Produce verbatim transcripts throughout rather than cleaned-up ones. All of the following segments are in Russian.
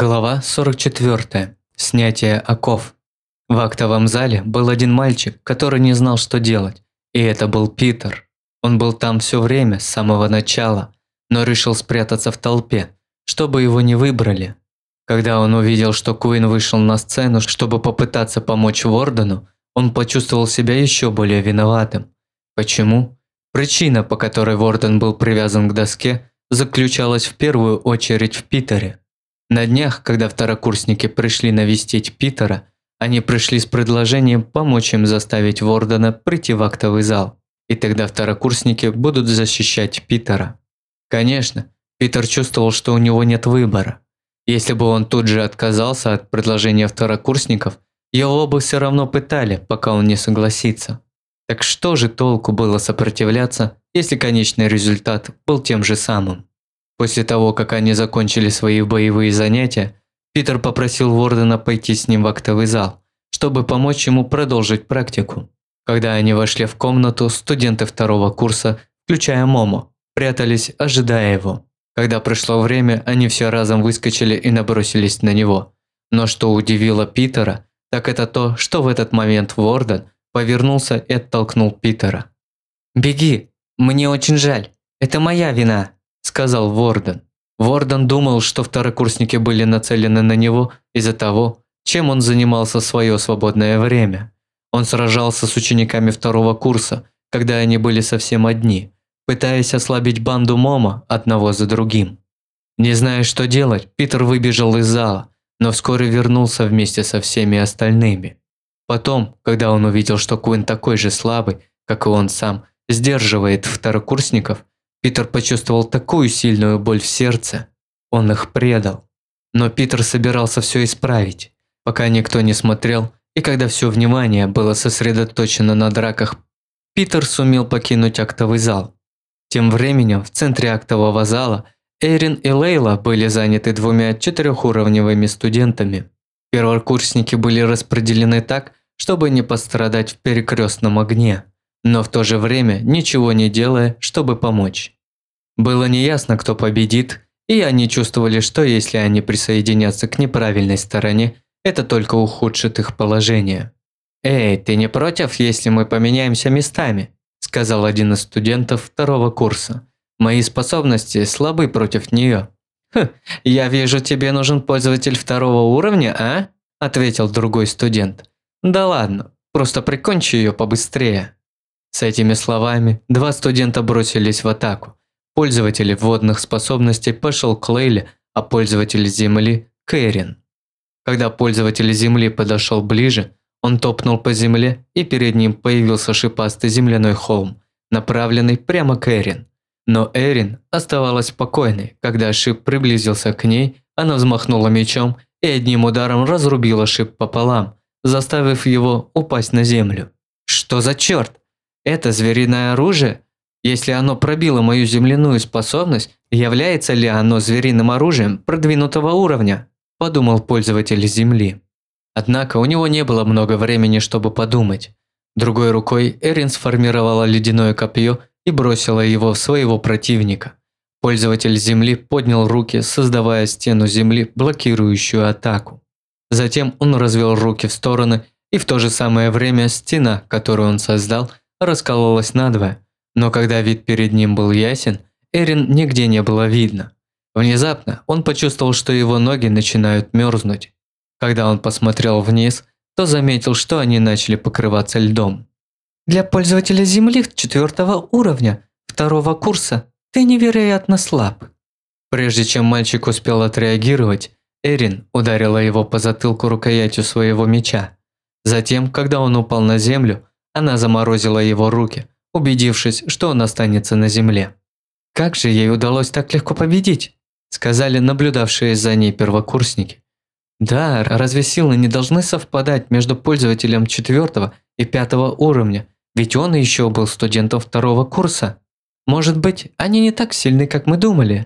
Глава сорок четвёртая. Снятие оков. В актовом зале был один мальчик, который не знал, что делать, и это был Питер. Он был там все время, с самого начала, но решил спрятаться в толпе, чтобы его не выбрали. Когда он увидел, что Куин вышел на сцену, чтобы попытаться помочь Вордену, он почувствовал себя еще более виноватым. Почему? Причина, по которой Ворден был привязан к доске, заключалась в первую очередь в Питере. На днях, когда второкурсники пришли навестить Питера, они пришли с предложением помочь им заставить Вордена прийти в актовый зал, и тогда второкурсники будут защищать Питера. Конечно, Питер чувствовал, что у него нет выбора. Если бы он тут же отказался от предложения второкурсников, его бы все равно пытали, пока он не согласится. Так что же толку было сопротивляться, если конечный результат был тем же самым? После того, как они закончили свои боевые занятия, Питер попросил Вордена пойти с ним в актовый зал, чтобы помочь ему продолжить практику. Когда они вошли в комнату, студенты второго курса, включая Момо, прятались, ожидая его. Когда пришло время, они все разом выскочили и набросились на него. Но что удивило Питера, так это то, что в этот момент Ворден повернулся и оттолкнул Питера. «Беги, мне очень жаль, это моя вина», – сказал Ворден. Ворден думал, что второкурсники были нацелены на него из-за того, чем он занимался в свое свободное время. Он сражался с учениками второго курса, когда они были совсем одни, пытаясь ослабить банду Момо одного за другим. Не зная, что делать, Питер выбежал из зала, но вскоре вернулся вместе со всеми остальными. Потом, когда он увидел, что Куин такой же слабый, как и он сам, сдерживает второкурсников, Питер почувствовал такую сильную боль в сердце. Он их предал. Но Питер собирался все исправить, пока никто не смотрел, и когда все внимание было сосредоточено на драках, Питер сумел покинуть актовый зал. Тем временем в центре актового зала Эрин и Лейла были заняты двумя четырехуровневыми студентами. Первокурсники были распределены так, чтобы не пострадать в перекрестном огне, но в то же время ничего не делая, чтобы помочь. Было неясно, кто победит, и они чувствовали, что если они присоединятся к неправильной стороне, это только ухудшит их положение. «Эй, ты не против, если мы поменяемся местами?» – сказал один из студентов второго курса. «Мои способности слабы против нее». «Хм, я вижу, тебе нужен пользователь второго уровня, а?» – ответил другой студент. «Да ладно, просто прикончи ее побыстрее». С этими словами два студента бросились в атаку. Пользователь водных способностей пошел к Лейле, а пользователь земли – к Эрин. Когда пользователь земли подошел ближе, он топнул по земле, и перед ним появился шипастый земляной холм, направленный прямо к Эрин. Но Эрин оставалась спокойной. Когда шип приблизился к ней, она взмахнула мечом и одним ударом разрубила шип пополам, заставив его упасть на землю. «Что за черт? Это звериное оружие? Если оно пробило мою земляную способность, является ли оно звериным оружием продвинутого уровня?» – подумал пользователь земли. Однако у него не было много времени, чтобы подумать. Другой рукой Эрин сформировала ледяное копье и бросила его в своего противника. Пользователь земли поднял руки, создавая стену земли, блокирующую атаку. Затем он развел руки в стороны, и в то же самое время стена, которую он создал, раскололась надвое. Но когда вид перед ним был ясен, Эрин нигде не было видно. Внезапно он почувствовал, что его ноги начинают мерзнуть. Когда он посмотрел вниз, то заметил, что они начали покрываться льдом. «Для пользователя земли четвертого уровня, второго курса, ты невероятно слаб». Прежде чем мальчик успел отреагировать, Эрин ударила его по затылку рукоятью своего меча. Затем, когда он упал на землю, она заморозила его руки, убедившись, что он останется на земле. «Как же ей удалось так легко победить?» – сказали наблюдавшие за ней первокурсники. «Да, разве силы не должны совпадать между пользователем четвертого и пятого уровня, ведь он еще был студентом второго курса? Может быть, они не так сильны, как мы думали?»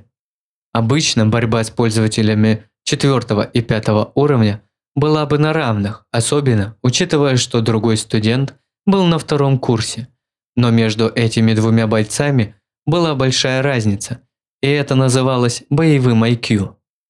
Обычно борьба с пользователями четвертого и пятого уровня была бы на равных, особенно учитывая, что другой студент был на втором курсе. Но между этими двумя бойцами была большая разница, и это называлось боевым ай кью.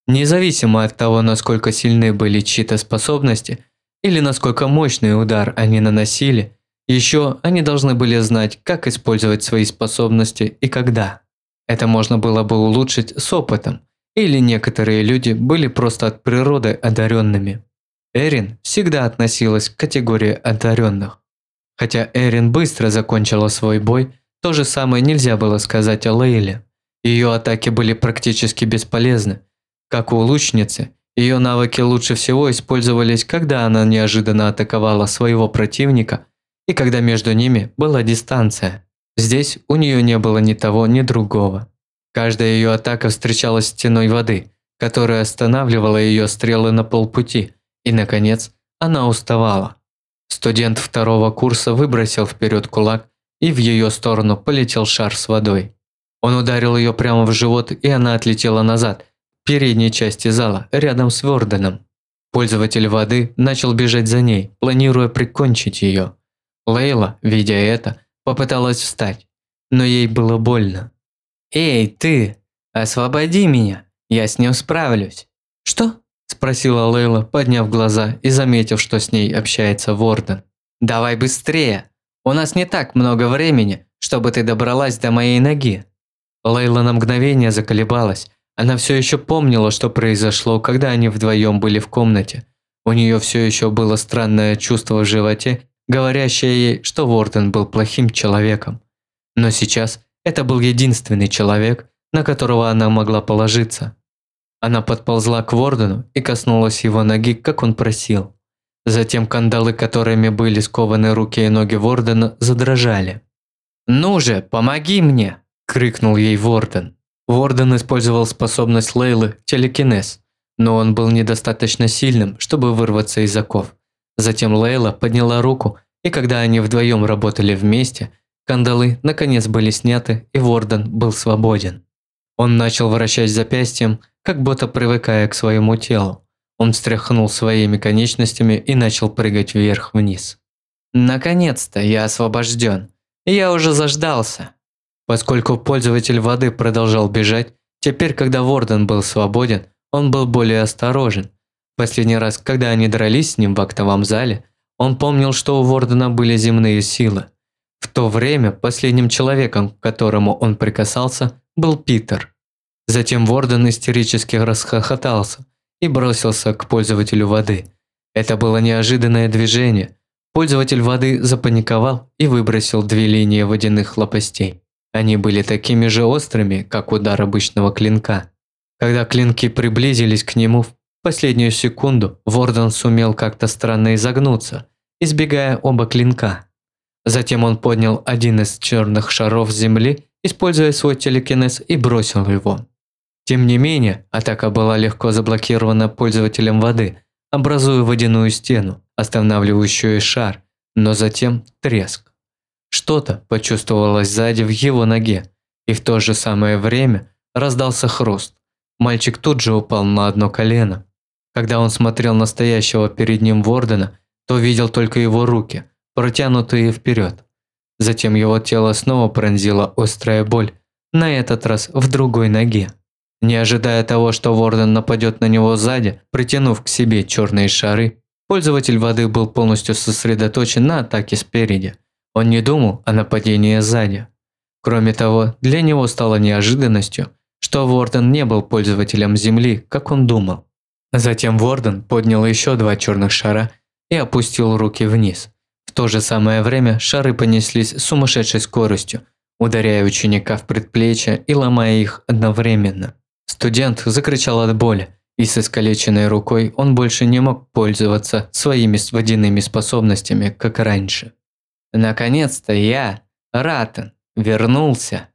Независимо от того, насколько сильны были чьи-то способности или насколько мощный удар они наносили, еще они должны были знать, как использовать свои способности и когда. Это можно было бы улучшить с опытом, или некоторые люди были просто от природы одаренными. Эрин всегда относилась к категории одаренных. Хотя Эрин быстро закончила свой бой, то же самое нельзя было сказать о Лейле. Ее атаки были практически бесполезны. Как у лучницы, ее навыки лучше всего использовались, когда она неожиданно атаковала своего противника и когда между ними была дистанция. Здесь у нее не было ни того, ни другого. Каждая ее атака встречалась стеной воды, которая останавливала ее стрелы на полпути, и, наконец, она уставала. Студент второго курса выбросил вперед кулак, и в ее сторону полетел шар с водой. Он ударил ее прямо в живот, и она отлетела назад, в передней части зала, рядом с Ворденом. Пользователь воды начал бежать за ней, планируя прикончить ее. Лейла, видя это, попыталась встать, но ей было больно. «Эй, ты! Освободи меня! Я с ним справлюсь!» «Что?» – спросила Лейла, подняв глаза и заметив, что с ней общается Ворден. «Давай быстрее! У нас не так много времени, чтобы ты добралась до моей ноги!» Лейла на мгновение заколебалась. Она все еще помнила, что произошло, когда они вдвоем были в комнате. У нее все еще было странное чувство в животе, говорящее ей, что Ворден был плохим человеком. Но сейчас это был единственный человек, на которого она могла положиться. Она подползла к Вордену и коснулась его ноги, как он просил. Затем кандалы, которыми были скованы руки и ноги Вордена, задрожали. «Ну же, помоги мне!» – крикнул ей Ворден. Ворден использовал способность Лейлы телекинез, но он был недостаточно сильным, чтобы вырваться из оков. Затем Лейла подняла руку, и когда они вдвоем работали вместе, кандалы наконец были сняты, и Ворден был свободен. Он начал вращать запястьем, как будто привыкая к своему телу. Он встряхнул своими конечностями и начал прыгать вверх-вниз. «Наконец-то я освобожден. Я уже заждался». Поскольку пользователь воды продолжал бежать, теперь, когда Ворден был свободен, он был более осторожен. Последний раз, когда они дрались с ним в актовом зале, он помнил, что у Вордена были земные силы. В то время последним человеком, к которому он прикасался, был Питер. Затем Ворден истерически расхохотался и бросился к пользователю воды. Это было неожиданное движение. Пользователь воды запаниковал и выбросил две линии водяных лопастей. Они были такими же острыми, как удар обычного клинка. Когда клинки приблизились к нему, в последнюю секунду Ворден сумел как-то странно изогнуться, избегая оба клинка. Затем он поднял один из черных шаров с земли, используя свой телекинез, и бросил его. Тем не менее, атака была легко заблокирована пользователем воды, образуя водяную стену, останавливающую шар, но затем треск. Что-то почувствовалось сзади в его ноге, и в то же самое время раздался хруст. Мальчик тут же упал на одно колено. Когда он смотрел на стоящего перед ним Вордена, то видел только его руки, протянутые вперед. Затем его тело снова пронзила острая боль, на этот раз в другой ноге. Не ожидая того, что Ворден нападет на него сзади, притянув к себе черные шары, пользователь воды был полностью сосредоточен на атаке спереди. Он не думал о нападении сзади. Кроме того, для него стало неожиданностью, что Ворден не был пользователем земли, как он думал. Затем Ворден поднял еще два черных шара и опустил руки вниз. В то же самое время шары понеслись с сумасшедшей скоростью, ударяя ученика в предплечье и ломая их одновременно. Студент закричал от боли, и с искалеченной рукой он больше не мог пользоваться своими водяными способностями, как раньше. «Наконец-то я, Ратен, вернулся!»